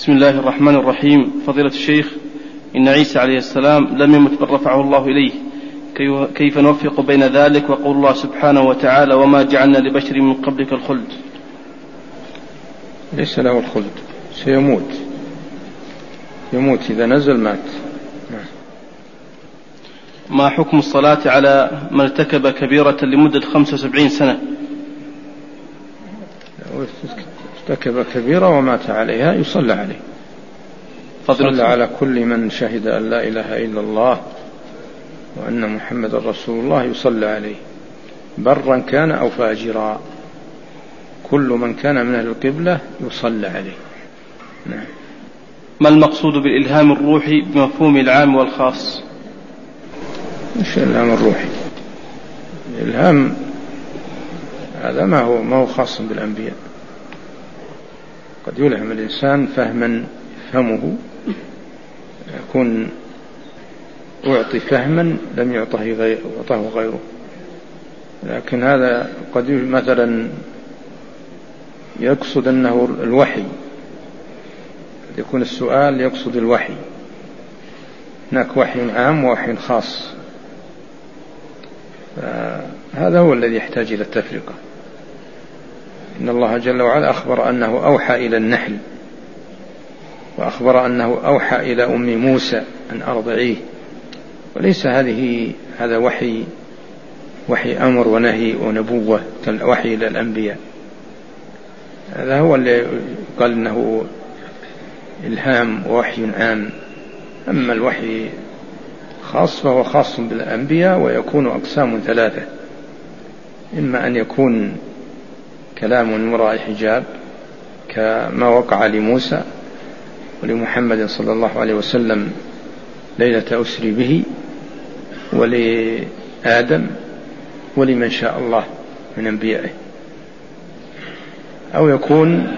بسم الله الرحمن الرحيم. فضيلة الشيخ، إن عيسى عليه السلام لم يمت بل رفعه الله إليه، كيف نوفق بين ذلك وقول الله سبحانه وتعالى وما جعلنا لبشر من قبلك الخلد؟ ليس له الخلد، يموت إذا نزل مات. ما حكم الصلاة على من ارتكب كبيرة لمدة 75 سنة؟ ارتكب كبيرة ومات عليها يصلى عليه. صلى على كل من شهد أن لا إله إلا الله وأن محمد رسول الله، يصلى عليه برا كان أو فاجرا، كل من كان من أهل القبلة يصلى عليه. نعم. ما المقصود بالإلهام الروحي بمفهوم العام والخاص؟ مش الإلهام الروحي، الإلهام هذا ما هو خاص بالأنبياء. قد يلهم الإنسان فهما يفهمه، يكون أعطي فهما لم يعطه غيره، لكن هذا قد مثلا يقصد أنه الوحي، قد يكون السؤال يقصد الوحي. هناك وحي عام ووحي خاص، هذا هو الذي يحتاج إلى التفرقة. إن الله جل وعلا أخبر أنه أوحى إلى النحل، وأخبر أنه أوحى إلى أم موسى أن أرضعيه، وليس هذا وحي أمر ونهي ونبوة كالوحي إلى الأنبياء. هذا هو اللي قال إنه إلهام ووحي عام. أما الوحي خاص فهو خاص بالأنبياء، ويكون أقسام ثلاثة: إما أن يكون كلام من وراء حجاب كما وقع لموسى ولمحمد صلى الله عليه وسلم ليلة أسري به، ولآدم، ولمن شاء الله من أنبيائه. أو يكون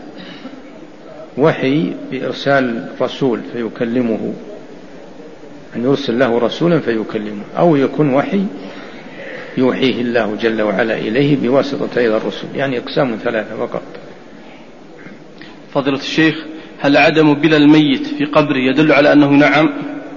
وحي بإرسال رسول فيكلمه، أن يرسل له رسولا فيكلمه، أو يكون وحي يوحيه الله جل وعلا إليه بواسطة أيضا الرسل، يعني أقسام ثلاثة فقط. فضيلة الشيخ، هل عدم بلا الميت في قبره يدل على أنه نعم؟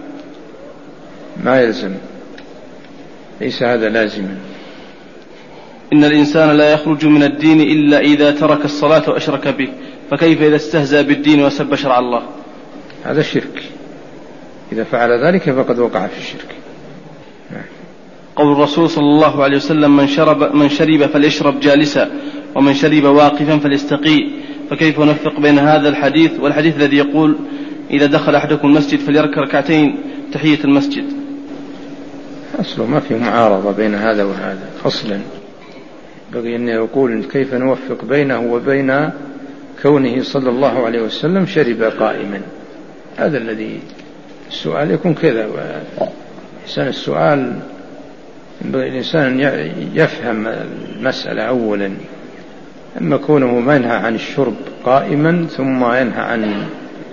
ما يلزم، ليس هذا لازما. إن الإنسان لا يخرج من الدين إلا إذا ترك الصلاة وأشرك به، فكيف إذا استهزأ بالدين وسب شرع الله؟ هذا شرك، إذا فعل ذلك فقد وقع في الشرك. قول الرسول صلى الله عليه وسلم: من شرب فليشرب جالسا، ومن شرب واقفا فليستقي، فكيف نفق بين هذا الحديث والحديث الذي يقول: إذا دخل أحدكم المسجد فليركع ركعتين تحية المسجد؟ أصله ما في معارضة بين هذا وهذا أصلا، بغي أن يقول كيف نوفق بينه وبين كونه صلى الله عليه وسلم شرب قائما. هذا الذي السؤال يكون كذا، وإحسان السؤال الإنسان يفهم المسألة أولا. أما كونه ما ينهى عن الشرب قائما ثم ينهى عن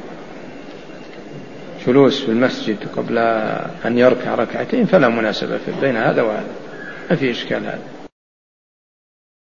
جلوس في المسجد قبل أن يركع ركعتين فلا مناسبة بين هذا وهذا، ما في إشكال هذا.